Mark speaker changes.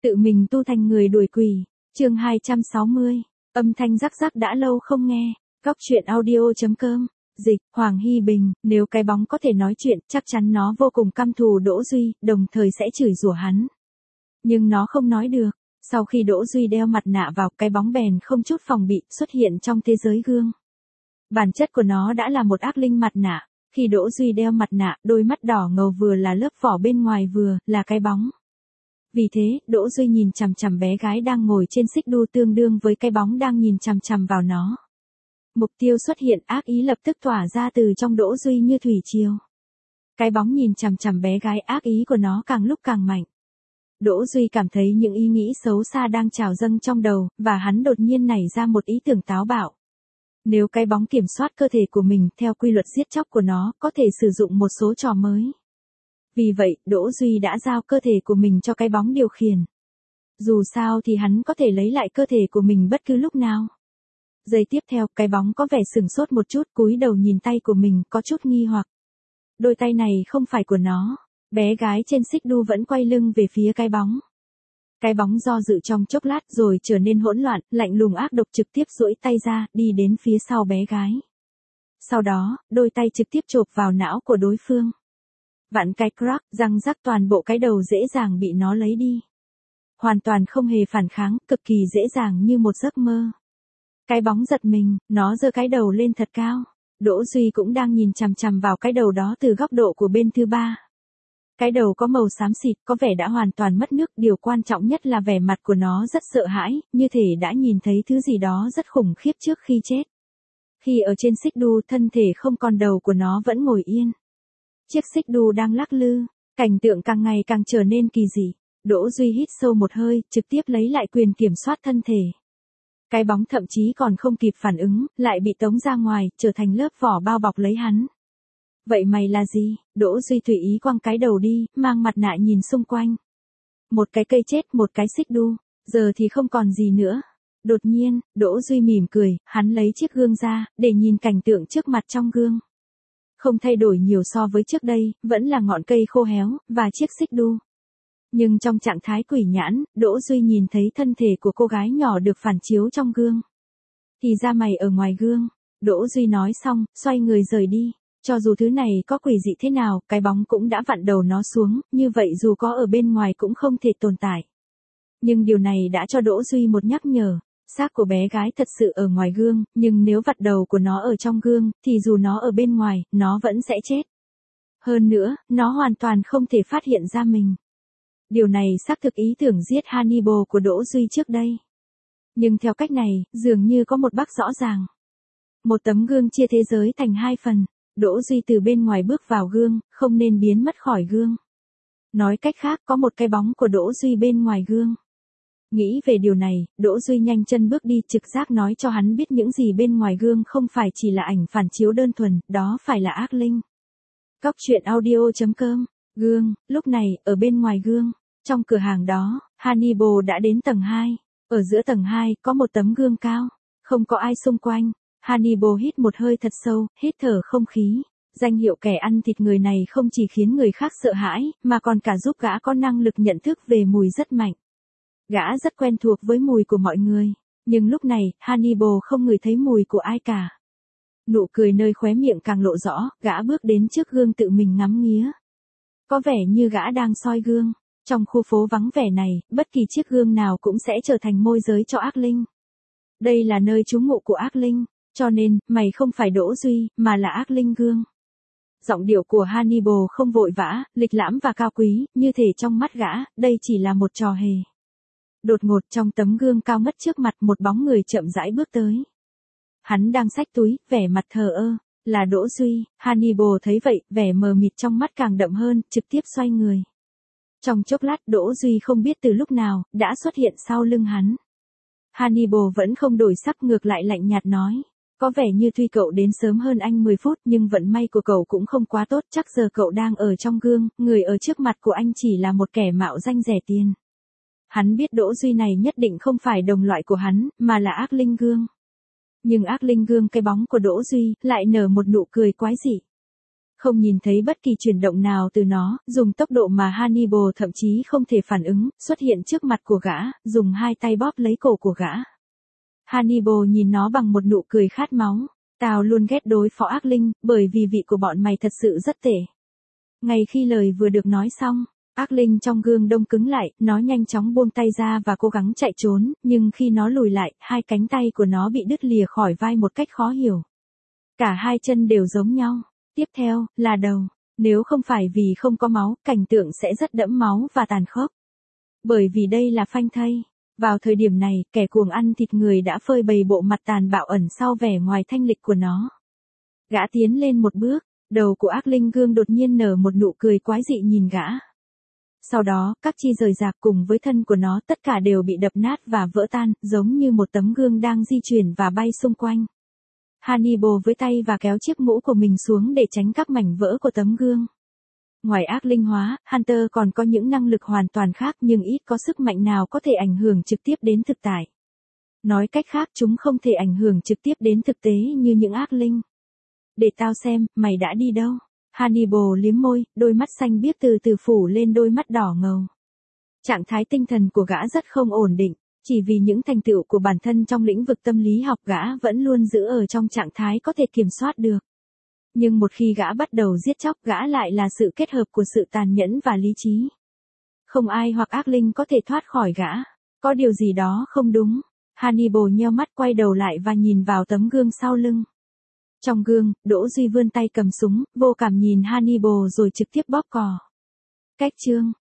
Speaker 1: Tự mình tu thành người đuổi quỷ. Chương 260. Âm thanh rắc rắc đã lâu không nghe. Góc truyện audio.com. Dịch, Hoàng Hy Bình, nếu cái bóng có thể nói chuyện, chắc chắn nó vô cùng căm thù Đỗ Duy, đồng thời sẽ chửi rủa hắn. Nhưng nó không nói được. Sau khi Đỗ Duy đeo mặt nạ vào, cái bóng bèn không chút phòng bị xuất hiện trong thế giới gương. Bản chất của nó đã là một ác linh mặt nạ. Khi Đỗ Duy đeo mặt nạ, đôi mắt đỏ ngầu vừa là lớp vỏ bên ngoài vừa là cái bóng. Vì thế, Đỗ Duy nhìn chằm chằm bé gái đang ngồi trên xích đu tương đương với cái bóng đang nhìn chằm chằm vào nó. Mục tiêu xuất hiện, ác ý lập tức tỏa ra từ trong Đỗ Duy như thủy triều. Cái bóng nhìn chằm chằm bé gái, ác ý của nó càng lúc càng mạnh. Đỗ Duy cảm thấy những ý nghĩ xấu xa đang trào dâng trong đầu, và hắn đột nhiên nảy ra một ý tưởng táo bạo. Nếu cái bóng kiểm soát cơ thể của mình theo quy luật giết chóc của nó, có thể sử dụng một số trò mới. Vì vậy, Đỗ Duy đã giao cơ thể của mình cho cái bóng điều khiển. Dù sao thì hắn có thể lấy lại cơ thể của mình bất cứ lúc nào. Giây tiếp theo, cái bóng có vẻ sửng sốt một chút, cúi đầu nhìn tay của mình, có chút nghi hoặc. Đôi tay này không phải của nó. Bé gái trên xích đu vẫn quay lưng về phía cái bóng. Cái bóng do dự trong chốc lát rồi trở nên hỗn loạn, lạnh lùng ác độc trực tiếp duỗi tay ra, đi đến phía sau bé gái. Sau đó, đôi tay trực tiếp chộp vào não của đối phương. Vặn cái crack, răng rắc, toàn bộ cái đầu dễ dàng bị nó lấy đi. Hoàn toàn không hề phản kháng, cực kỳ dễ dàng như một giấc mơ. Cái bóng giật mình, nó giơ cái đầu lên thật cao. Đỗ Duy cũng đang nhìn chằm chằm vào cái đầu đó từ góc độ của bên thứ ba. Cái đầu có màu xám xịt, có vẻ đã hoàn toàn mất nước, điều quan trọng nhất là vẻ mặt của nó rất sợ hãi, như thể đã nhìn thấy thứ gì đó rất khủng khiếp trước khi chết. Khi ở trên xích đu, thân thể không còn đầu của nó vẫn ngồi yên. Chiếc xích đu đang lắc lư, cảnh tượng càng ngày càng trở nên kỳ dị. Đỗ Duy hít sâu một hơi, trực tiếp lấy lại quyền kiểm soát thân thể. Cái bóng thậm chí còn không kịp phản ứng, lại bị tống ra ngoài, trở thành lớp vỏ bao bọc lấy hắn. Vậy mày là gì? Đỗ Duy tùy ý quăng cái đầu đi, mang mặt nạ nhìn xung quanh. Một cái cây chết, một cái xích đu, giờ thì không còn gì nữa. Đột nhiên, Đỗ Duy mỉm cười, hắn lấy chiếc gương ra, để nhìn cảnh tượng trước mặt trong gương. Không thay đổi nhiều so với trước đây, vẫn là ngọn cây khô héo, và chiếc xích đu. Nhưng trong trạng thái quỷ nhãn, Đỗ Duy nhìn thấy thân thể của cô gái nhỏ được phản chiếu trong gương. Thì ra mày ở ngoài gương. Đỗ Duy nói xong, xoay người rời đi. Cho dù thứ này có quỷ dị thế nào, cái bóng cũng đã vặn đầu nó xuống, như vậy dù có ở bên ngoài cũng không thể tồn tại. Nhưng điều này đã cho Đỗ Duy một nhắc nhở. Xác của bé gái thật sự ở ngoài gương, nhưng nếu vặn đầu của nó ở trong gương, thì dù nó ở bên ngoài, nó vẫn sẽ chết. Hơn nữa, nó hoàn toàn không thể phát hiện ra mình. Điều này xác thực ý tưởng giết Hannibal của Đỗ Duy trước đây. Nhưng theo cách này, dường như có một bug rõ ràng. Một tấm gương chia thế giới thành hai phần. Đỗ Duy từ bên ngoài bước vào gương, không nên biến mất khỏi gương. Nói cách khác, có một cái bóng của Đỗ Duy bên ngoài gương. Nghĩ về điều này, Đỗ Duy nhanh chân bước đi, trực giác nói cho hắn biết những gì bên ngoài gương không phải chỉ là ảnh phản chiếu đơn thuần, đó phải là ác linh. Góc truyện audio.com. Gương, lúc này, ở bên ngoài gương, trong cửa hàng đó, Hannibal đã đến tầng 2. Ở giữa tầng 2, có một tấm gương cao. Không có ai xung quanh. Hannibal hít một hơi thật sâu, hít thở không khí. Danh hiệu kẻ ăn thịt người này không chỉ khiến người khác sợ hãi, mà còn cả giúp gã có năng lực nhận thức về mùi rất mạnh. Gã rất quen thuộc với mùi của mọi người. Nhưng lúc này, Hannibal không ngửi thấy mùi của ai cả. Nụ cười nơi khóe miệng càng lộ rõ, gã bước đến trước gương tự mình ngắm nghía. Có vẻ như gã đang soi gương. Trong khu phố vắng vẻ này, bất kỳ chiếc gương nào cũng sẽ trở thành môi giới cho ác linh. Đây là nơi trú ngụ của ác linh, cho nên, mày không phải Đỗ Duy, mà là ác linh gương. Giọng điệu của Hannibal không vội vã, lịch lãm và cao quý, như thể trong mắt gã, đây chỉ là một trò hề. Đột ngột trong tấm gương cao ngất trước mặt, một bóng người chậm rãi bước tới. Hắn đang xách túi, vẻ mặt thờ ơ, là Đỗ Duy. Hannibal thấy vậy, vẻ mờ mịt trong mắt càng đậm hơn, trực tiếp xoay người. Trong chốc lát, Đỗ Duy không biết từ lúc nào, đã xuất hiện sau lưng hắn. Hannibal vẫn không đổi sắc, ngược lại lạnh nhạt nói. Có vẻ như tuy cậu đến sớm hơn anh 10 phút, nhưng vận may của cậu cũng không quá tốt, chắc giờ cậu đang ở trong gương, người ở trước mặt của anh chỉ là một kẻ mạo danh rẻ tiền. Hắn biết Đỗ Duy này nhất định không phải đồng loại của hắn, mà là ác linh gương. Nhưng ác linh gương, cái bóng của Đỗ Duy, lại nở một nụ cười quái dị. Không nhìn thấy bất kỳ chuyển động nào từ nó, dùng tốc độ mà Hannibal thậm chí không thể phản ứng, xuất hiện trước mặt của gã, dùng hai tay bóp lấy cổ của gã. Hannibal nhìn nó bằng một nụ cười khát máu. Tao luôn ghét đối phó ác linh, bởi vì vị của bọn mày thật sự rất tệ. Ngay khi lời vừa được nói xong, ác linh trong gương đông cứng lại, nó nhanh chóng buông tay ra và cố gắng chạy trốn, nhưng khi nó lùi lại, hai cánh tay của nó bị đứt lìa khỏi vai một cách khó hiểu. Cả hai chân đều giống nhau. Tiếp theo, là đầu. Nếu không phải vì không có máu, cảnh tượng sẽ rất đẫm máu và tàn khốc. Bởi vì đây là phanh thây. Vào thời điểm này, kẻ cuồng ăn thịt người đã phơi bày bộ mặt tàn bạo ẩn sau vẻ ngoài thanh lịch của nó. Gã tiến lên một bước, đầu của ác linh gương đột nhiên nở một nụ cười quái dị nhìn gã. Sau đó, các chi rời rạc cùng với thân của nó tất cả đều bị đập nát và vỡ tan, giống như một tấm gương đang di chuyển và bay xung quanh. Hannibal với tay và kéo chiếc mũ của mình xuống để tránh các mảnh vỡ của tấm gương. Ngoài ác linh hóa, Hunter còn có những năng lực hoàn toàn khác nhưng ít có sức mạnh nào có thể ảnh hưởng trực tiếp đến thực tại. Nói cách khác chúng không thể ảnh hưởng trực tiếp đến thực tế như những ác linh. Để tao xem, mày đã đi đâu? Hannibal liếm môi, đôi mắt xanh biếc từ từ phủ lên đôi mắt đỏ ngầu. Trạng thái tinh thần của gã rất không ổn định, chỉ vì những thành tựu của bản thân trong lĩnh vực tâm lý học gã vẫn luôn giữ ở trong trạng thái có thể kiểm soát được. Nhưng một khi gã bắt đầu giết chóc gã lại là sự kết hợp của sự tàn nhẫn và lý trí. Không ai hoặc ác linh có thể thoát khỏi gã. Có điều gì đó không đúng. Hannibal nheo mắt quay đầu lại và nhìn vào tấm gương sau lưng. Trong gương, Đỗ Duy vươn tay cầm súng, vô cảm nhìn Hannibal rồi trực tiếp bóp cò. Cách chương